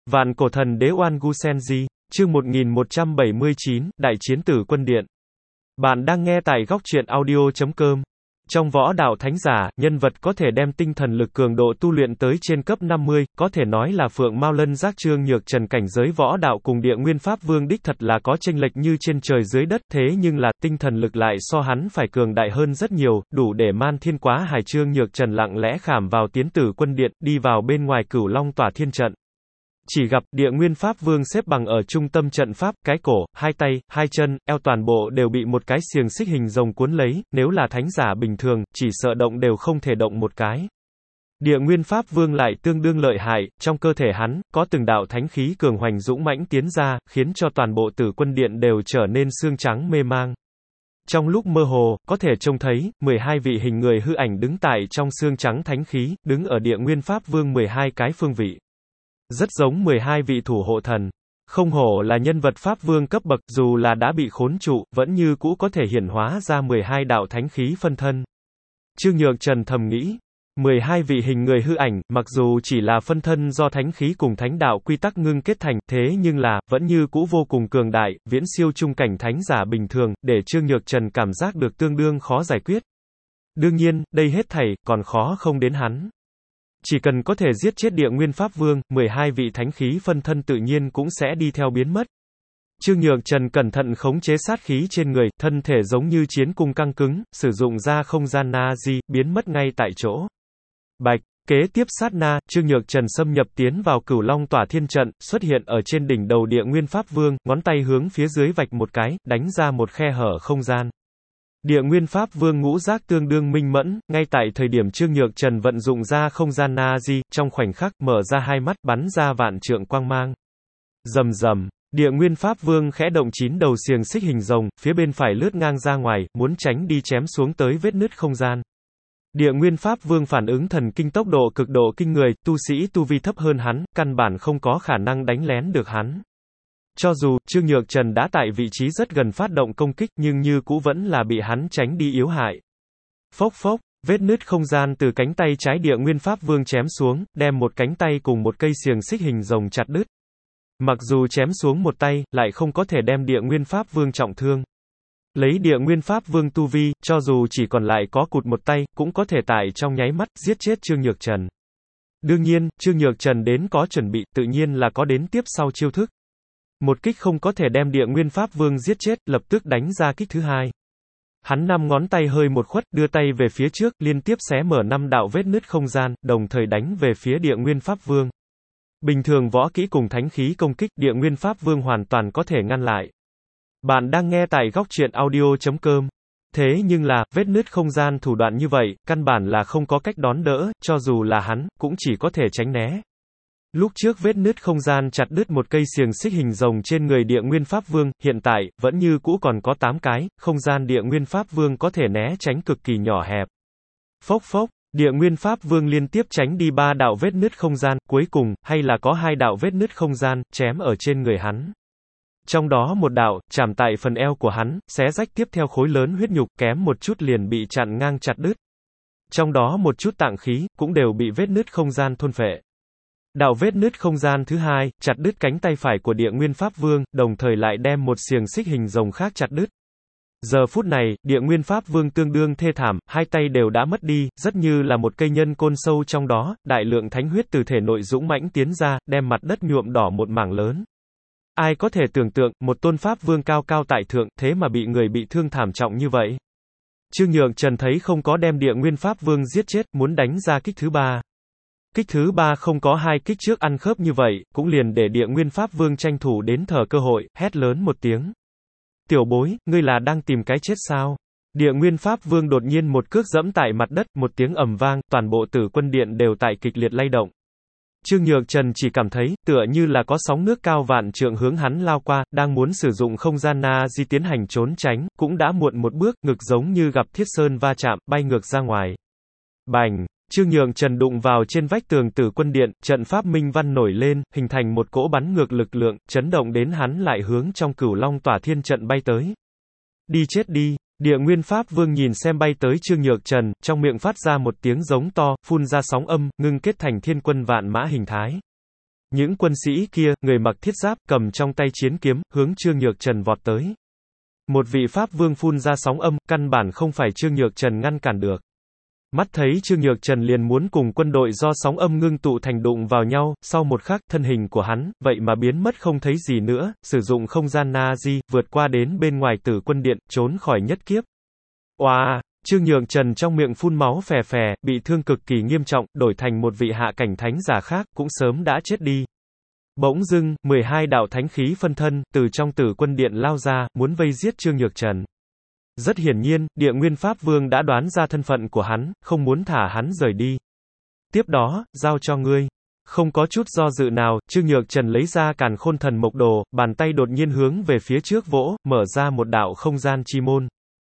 Vạn cổ thần đế Oan Gu Senji, chương 1179, Đại chiến tử quân điện. Bạn đang nghe tại góc truyện audio.com. Trong võ đạo thánh giả, nhân vật có thể đem tinh thần lực cường độ tu luyện tới trên cấp 50, có thể nói là Phượng Mao Lân Giác Trương Nhược Trần cảnh giới võ đạo cùng Địa Nguyên Pháp Vương đích thật là có chênh lệch như trên trời dưới đất, thế nhưng là tinh thần lực lại so hắn phải cường đại hơn rất nhiều, đủ để Man Thiên Quá Hải Trương Nhược Trần lặng lẽ khảm vào tiến tử quân điện, đi vào bên ngoài Cửu Long Tỏa Thiên trận. Chỉ gặp Địa Nguyên Pháp Vương xếp bằng ở trung tâm trận pháp, cái cổ, hai tay, hai chân, eo toàn bộ đều bị một cái xiềng xích hình rồng cuốn lấy, nếu là thánh giả bình thường, chỉ sợ động đều không thể động một cái. Địa Nguyên Pháp Vương lại tương đương lợi hại, trong cơ thể hắn, có từng đạo thánh khí cường hoành dũng mãnh tiến ra, khiến cho toàn bộ tử quân điện đều trở nên xương trắng mê mang. Trong lúc mơ hồ, có thể trông thấy, 12 vị hình người hư ảnh đứng tại trong xương trắng thánh khí, đứng ở Địa Nguyên Pháp Vương 12 cái phương vị. Rất giống 12 vị thủ hộ thần. Không hổ là nhân vật Pháp Vương cấp bậc, dù là đã bị khốn trụ, vẫn như cũ có thể hiển hóa ra 12 đạo thánh khí phân thân. Trương Nhược Trần thầm nghĩ, 12 vị hình người hư ảnh, mặc dù chỉ là phân thân do thánh khí cùng thánh đạo quy tắc ngưng kết thành, thế nhưng là, vẫn như cũ vô cùng cường đại, viễn siêu trung cảnh thánh giả bình thường, để Trương Nhược Trần cảm giác được tương đương khó giải quyết. Đương nhiên, đây hết thảy, còn khó không đến hắn. Chỉ cần có thể giết chết Địa Nguyên Pháp Vương, 12 vị thánh khí phân thân tự nhiên cũng sẽ đi theo biến mất. Trương Nhược Trần cẩn thận khống chế sát khí trên người, thân thể giống như chiến cung căng cứng, sử dụng ra không gian na-di, biến mất ngay tại chỗ. Bạch, kế tiếp sát na, Trương Nhược Trần xâm nhập tiến vào Cửu Long Tỏa Thiên trận, xuất hiện ở trên đỉnh đầu Địa Nguyên Pháp Vương, ngón tay hướng phía dưới vạch một cái, đánh ra một khe hở không gian. Địa Nguyên Pháp Vương ngũ giác tương đương minh mẫn, ngay tại thời điểm Trương Nhược Trần vận dụng ra không gian na-di, trong khoảnh khắc, mở ra hai mắt, bắn ra vạn trượng quang mang. Rầm rầm, Địa Nguyên Pháp Vương khẽ động 9 đầu xiềng xích hình rồng, phía bên phải lướt ngang ra ngoài, muốn tránh đi chém xuống tới vết nứt không gian. Địa Nguyên Pháp Vương phản ứng thần kinh tốc độ cực độ kinh người, tu sĩ tu vi thấp hơn hắn, căn bản không có khả năng đánh lén được hắn. Cho dù, Trương Nhược Trần đã tại vị trí rất gần phát động công kích, nhưng như cũ vẫn là bị hắn tránh đi yếu hại. Phốc phốc, vết nứt không gian từ cánh tay trái Địa Nguyên Pháp Vương chém xuống, đem một cánh tay cùng một cây xiềng xích hình rồng chặt đứt. Mặc dù chém xuống một tay, lại không có thể đem Địa Nguyên Pháp Vương trọng thương. Lấy Địa Nguyên Pháp Vương tu vi, cho dù chỉ còn lại có cụt một tay, cũng có thể tại trong nháy mắt, giết chết Trương Nhược Trần. Đương nhiên, Trương Nhược Trần đến có chuẩn bị, tự nhiên là có đến tiếp sau chiêu thức. Một kích không có thể đem Địa Nguyên Pháp Vương giết chết, lập tức đánh ra kích thứ hai. Hắn 5 ngón tay hơi một khuất, đưa tay về phía trước, liên tiếp xé mở 5 đạo vết nứt không gian, đồng thời đánh về phía Địa Nguyên Pháp Vương. Bình thường võ kỹ cùng thánh khí công kích, Địa Nguyên Pháp Vương hoàn toàn có thể ngăn lại. Bạn đang nghe tại góc truyện audio.com. Thế nhưng là, vết nứt không gian thủ đoạn như vậy, căn bản là không có cách đón đỡ, cho dù là hắn, cũng chỉ có thể tránh né. Lúc trước vết nứt không gian chặt đứt một cây xiềng xích hình rồng trên người Địa Nguyên Pháp Vương, hiện tại, vẫn như cũ còn có 8 cái, không gian Địa Nguyên Pháp Vương có thể né tránh cực kỳ nhỏ hẹp. Phốc phốc, Địa Nguyên Pháp Vương liên tiếp tránh đi 3 đạo vết nứt không gian, cuối cùng, hay là có 2 đạo vết nứt không gian, chém ở trên người hắn. Trong đó một đạo, chạm tại phần eo của hắn, xé rách tiếp theo khối lớn huyết nhục, kém một chút liền bị chặn ngang chặt đứt. Trong đó một chút tạng khí, cũng đều bị vết nứt không gian thôn phệ. Đạo vết nứt không gian thứ hai, chặt đứt cánh tay phải của Địa Nguyên Pháp Vương, đồng thời lại đem một xiềng xích hình rồng khác chặt đứt. Giờ phút này, Địa Nguyên Pháp Vương tương đương thê thảm, hai tay đều đã mất đi, rất như là một cây nhân côn sâu trong đó, đại lượng thánh huyết từ thể nội dũng mãnh tiến ra, đem mặt đất nhuộm đỏ một mảng lớn. Ai có thể tưởng tượng, một tôn Pháp Vương cao cao tại thượng, thế mà bị người bị thương thảm trọng như vậy. Trương Nhược Trần thấy không có đem Địa Nguyên Pháp Vương giết chết, muốn đánh ra kích thứ ba. Kích thứ ba không có hai kích trước ăn khớp như vậy, cũng liền để Địa Nguyên Pháp Vương tranh thủ đến thở cơ hội, hét lớn một tiếng. Tiểu bối, ngươi là đang tìm cái chết sao? Địa Nguyên Pháp Vương đột nhiên một cước giẫm tại mặt đất, một tiếng ầm vang, toàn bộ tử quân điện đều tại kịch liệt lay động. Trương Nhược Trần chỉ cảm thấy, tựa như là có sóng nước cao vạn trượng hướng hắn lao qua, đang muốn sử dụng không gian na-di tiến hành trốn tránh, cũng đã muộn một bước, ngực giống như gặp thiết sơn va chạm, bay ngược ra ngoài. Bành! Trương Nhược Trần đụng vào trên vách tường tử quân điện, trận pháp minh văn nổi lên, hình thành một cỗ bắn ngược lực lượng, chấn động đến hắn lại hướng trong Cửu Long Tỏa Thiên trận bay tới. Đi chết đi! Địa Nguyên Pháp Vương nhìn xem bay tới Trương Nhược Trần, trong miệng phát ra một tiếng giống to, phun ra sóng âm, ngưng kết thành thiên quân vạn mã hình thái. Những quân sĩ kia, người mặc thiết giáp, cầm trong tay chiến kiếm, hướng Trương Nhược Trần vọt tới. Một vị Pháp vương phun ra sóng âm, căn bản không phải Trương Nhược Trần ngăn cản được. Mắt thấy Trương Nhược Trần liền muốn cùng quân đội do sóng âm ngưng tụ thành đụng vào nhau, sau một khắc, thân hình của hắn, vậy mà biến mất không thấy gì nữa, sử dụng không gian Na-di, vượt qua đến bên ngoài Tử Quân Điện, trốn khỏi nhất kiếp. Oa! Trương Nhược Trần trong miệng phun máu phè phè, bị thương cực kỳ nghiêm trọng, đổi thành một vị hạ cảnh thánh giả khác, cũng sớm đã chết đi. Bỗng dưng, 12 đạo thánh khí phân thân, từ trong Tử Quân Điện lao ra, muốn vây giết Trương Nhược Trần. Rất hiển nhiên, Địa Nguyên Pháp Vương đã đoán ra thân phận của hắn, không muốn thả hắn rời đi. Tiếp đó, giao cho ngươi. Không có chút do dự nào, Trương Nhược Trần lấy ra Càn Khôn Thần Mộc Đồ, bàn tay đột nhiên hướng về phía trước vỗ, mở ra một đạo không gian chi môn.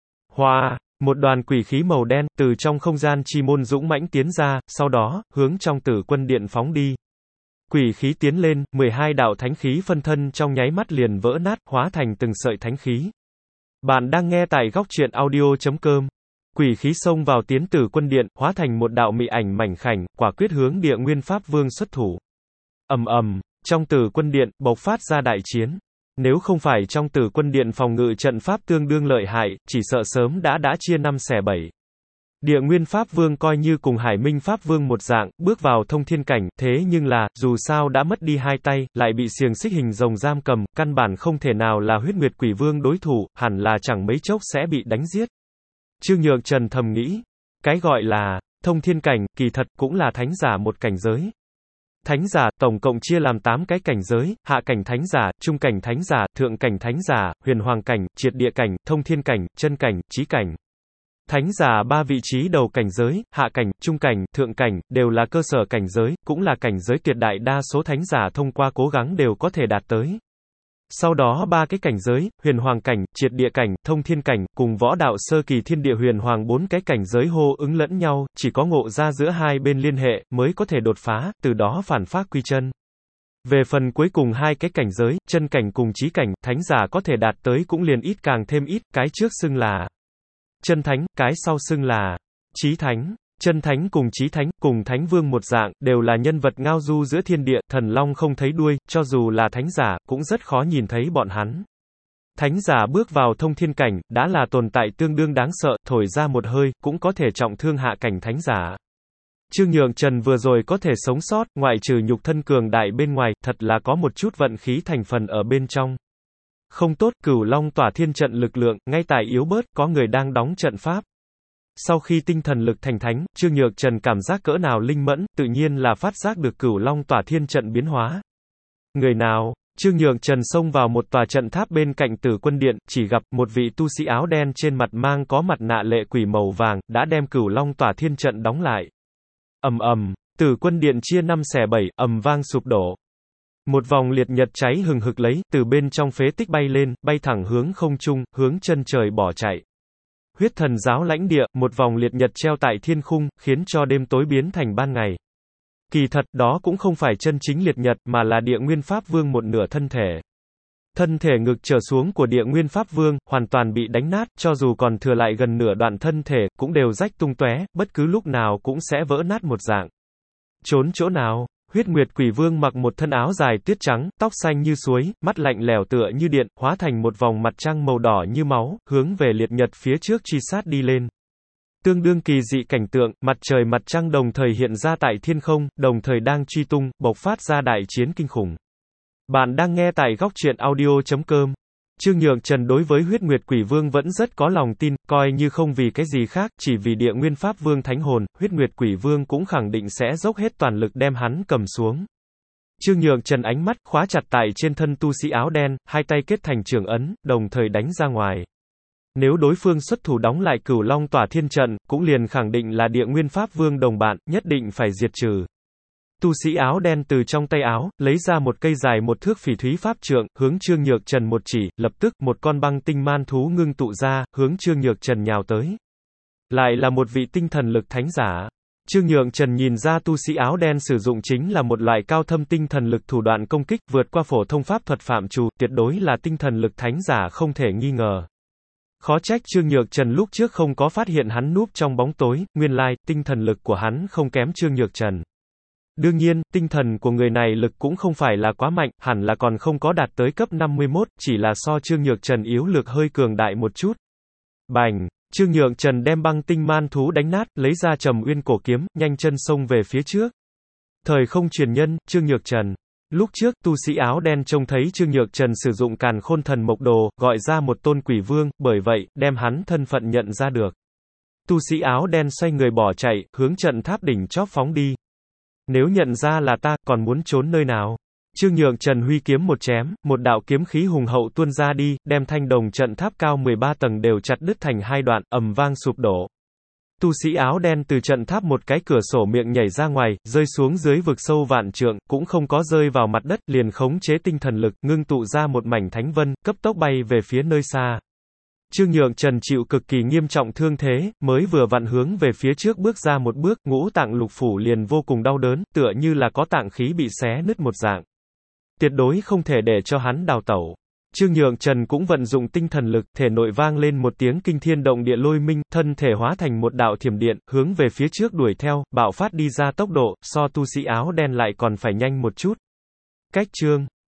Hoa! Một đoàn quỷ khí màu đen, từ trong không gian chi môn dũng mãnh tiến ra, sau đó, hướng trong Tử Quân Điện phóng đi. Quỷ khí tiến lên, 12 đạo thánh khí phân thân trong nháy mắt liền vỡ nát, hóa thành từng sợi thánh khí. Bạn đang nghe tại góc truyện audio.com. Quỷ khí xông vào tiến Tử Quân Điện, hóa thành một đạo mị ảnh mảnh khảnh, quả quyết hướng Địa Nguyên Pháp Vương xuất thủ. Ầm ầm, trong Tử Quân Điện, bộc phát ra đại chiến. Nếu không phải trong Tử Quân Điện phòng ngự trận pháp tương đương lợi hại, chỉ sợ sớm đã chia 5 xẻ 7. Địa Nguyên Pháp Vương coi như cùng Hải Minh Pháp Vương một dạng, bước vào thông thiên cảnh, thế nhưng là, dù sao đã mất đi hai tay, lại bị xiềng xích hình rồng giam cầm, căn bản không thể nào là Huyết Nguyệt Quỷ Vương đối thủ, hẳn là chẳng mấy chốc sẽ bị đánh giết. Trương Nhược Trần thầm nghĩ, cái gọi là thông thiên cảnh, kỳ thật cũng là thánh giả một cảnh giới. Thánh giả, tổng cộng chia làm 8 cái cảnh giới, hạ cảnh thánh giả, trung cảnh thánh giả, thượng cảnh thánh giả, huyền hoàng cảnh, triệt địa cảnh, thông thiên cảnh, chân cảnh, chí cảnh. Thánh giả 3 vị trí đầu cảnh giới, hạ cảnh, trung cảnh, thượng cảnh, đều là cơ sở cảnh giới, cũng là cảnh giới tuyệt đại đa số thánh giả thông qua cố gắng đều có thể đạt tới. Sau đó 3 cái cảnh giới, huyền hoàng cảnh, triệt địa cảnh, thông thiên cảnh, cùng võ đạo sơ kỳ thiên địa huyền hoàng 4 cái cảnh giới hô ứng lẫn nhau, chỉ có ngộ ra giữa hai bên liên hệ, mới có thể đột phá, từ đó phản phát quy chân. Về phần cuối cùng hai cái cảnh giới, chân cảnh cùng chí cảnh, thánh giả có thể đạt tới cũng liền ít càng thêm ít, cái trước xưng là chân thánh, cái sau xưng là chí thánh. Chân thánh cùng chí thánh, cùng thánh vương một dạng, đều là nhân vật ngao du giữa thiên địa, thần long không thấy đuôi, cho dù là thánh giả, cũng rất khó nhìn thấy bọn hắn. Thánh giả bước vào thông thiên cảnh, đã là tồn tại tương đương đáng sợ, thổi ra một hơi, cũng có thể trọng thương hạ cảnh thánh giả. Trương Nhược Trần vừa rồi có thể sống sót, ngoại trừ nhục thân cường đại bên ngoài, thật là có một chút vận khí thành phần ở bên trong. Không tốt, Cửu Long tỏa thiên trận lực lượng, ngay tại yếu bớt, có người đang đóng trận pháp. Sau khi tinh thần lực thành thánh, Trương Nhược Trần cảm giác cỡ nào linh mẫn, tự nhiên là phát giác được Cửu Long tỏa thiên trận biến hóa. Người nào? Trương Nhược Trần xông vào một tòa trận tháp bên cạnh Tử Quân Điện, chỉ gặp một vị tu sĩ áo đen trên mặt mang có mặt nạ lệ quỷ màu vàng, đã đem Cửu Long tỏa thiên trận đóng lại. Ầm ầm, Tử Quân Điện chia 5 xẻ 7, ầm vang sụp đổ. Một vòng liệt nhật cháy hừng hực lấy, từ bên trong phế tích bay lên, bay thẳng hướng không trung, hướng chân trời bỏ chạy. Huyết Thần Giáo lãnh địa, một vòng liệt nhật treo tại thiên khung, khiến cho đêm tối biến thành ban ngày. Kỳ thật, đó cũng không phải chân chính liệt nhật, mà là Địa Nguyên Pháp Vương một nửa thân thể. Thân thể ngực trở xuống của Địa Nguyên Pháp Vương, hoàn toàn bị đánh nát, cho dù còn thừa lại gần nửa đoạn thân thể, cũng đều rách tung tóe, bất cứ lúc nào cũng sẽ vỡ nát một dạng. Trốn chỗ nào? Huyết Nguyệt Quỷ Vương mặc một thân áo dài tuyết trắng, tóc xanh như suối, mắt lạnh lẽo tựa như điện, hóa thành một vòng mặt trăng màu đỏ như máu, hướng về liệt nhật phía trước truy sát đi lên. Tương đương kỳ dị cảnh tượng, mặt trời mặt trăng đồng thời hiện ra tại thiên không, đồng thời đang truy tung, bộc phát ra đại chiến kinh khủng. Bạn đang nghe tại góc truyện audio.com. Trương Nhược Trần đối với Huyết Nguyệt Quỷ Vương vẫn rất có lòng tin, coi như không vì cái gì khác, chỉ vì Địa Nguyên Pháp Vương thánh hồn, Huyết Nguyệt Quỷ Vương cũng khẳng định sẽ dốc hết toàn lực đem hắn cầm xuống. Trương Nhược Trần ánh mắt khóa chặt tại trên thân tu sĩ áo đen, hai tay kết thành trường ấn, đồng thời đánh ra ngoài. Nếu đối phương xuất thủ đóng lại Cửu Long tỏa thiên trận, cũng liền khẳng định là Địa Nguyên Pháp Vương đồng bạn, nhất định phải diệt trừ. Tu sĩ áo đen từ trong tay áo, lấy ra một cây dài 1 thước phỉ thúy pháp trượng, hướng Trương Nhược Trần một chỉ, lập tức, một con băng tinh man thú ngưng tụ ra, hướng Trương Nhược Trần nhào tới. Lại là một vị tinh thần lực thánh giả. Trương Nhược Trần nhìn ra tu sĩ áo đen sử dụng chính là một loại cao thâm tinh thần lực thủ đoạn công kích, vượt qua phổ thông pháp thuật phạm trù, tuyệt đối là tinh thần lực thánh giả không thể nghi ngờ. Khó trách Trương Nhược Trần lúc trước không có phát hiện hắn núp trong bóng tối, nguyên lai, tinh thần lực của hắn không kém Trương Nhược Trần. Đương nhiên, tinh thần của người này lực cũng không phải là quá mạnh, hẳn là còn không có đạt tới cấp 51, chỉ là so Trương Nhược Trần yếu lược hơi cường đại một chút. Bành! Trương Nhược Trần đem băng tinh man thú đánh nát, lấy ra Trầm Uyên cổ kiếm, nhanh chân xông về phía trước. Thời không truyền nhân, Trương Nhược Trần. Lúc trước, tu sĩ áo đen trông thấy Trương Nhược Trần sử dụng Càn Khôn Thần Mộc Đồ, gọi ra một tôn quỷ vương, bởi vậy, đem hắn thân phận nhận ra được. Tu sĩ áo đen xoay người bỏ chạy, hướng trận tháp đỉnh chóp phóng đi. Nếu nhận ra là ta, còn muốn trốn nơi nào? Trương Nhược Trần huy kiếm một chém, một đạo kiếm khí hùng hậu tuôn ra đi, đem thanh đồng trận tháp cao 13 tầng đều chặt đứt thành hai đoạn, ầm vang sụp đổ. Tu sĩ áo đen từ trận tháp một cái cửa sổ miệng nhảy ra ngoài, rơi xuống dưới vực sâu vạn trượng, cũng không có rơi vào mặt đất, liền khống chế tinh thần lực, ngưng tụ ra một mảnh thánh vân, cấp tốc bay về phía nơi xa. Trương Nhược Trần chịu cực kỳ nghiêm trọng thương thế, mới vừa vặn hướng về phía trước bước ra một bước, ngũ tạng lục phủ liền vô cùng đau đớn, tựa như là có tạng khí bị xé nứt một dạng. Tuyệt đối không thể để cho hắn đào tẩu. Trương Nhược Trần cũng vận dụng tinh thần lực, thể nội vang lên một tiếng kinh thiên động địa lôi minh, thân thể hóa thành một đạo thiểm điện, hướng về phía trước đuổi theo, bạo phát đi ra tốc độ, so tu sĩ áo đen lại còn phải nhanh một chút. Cách chương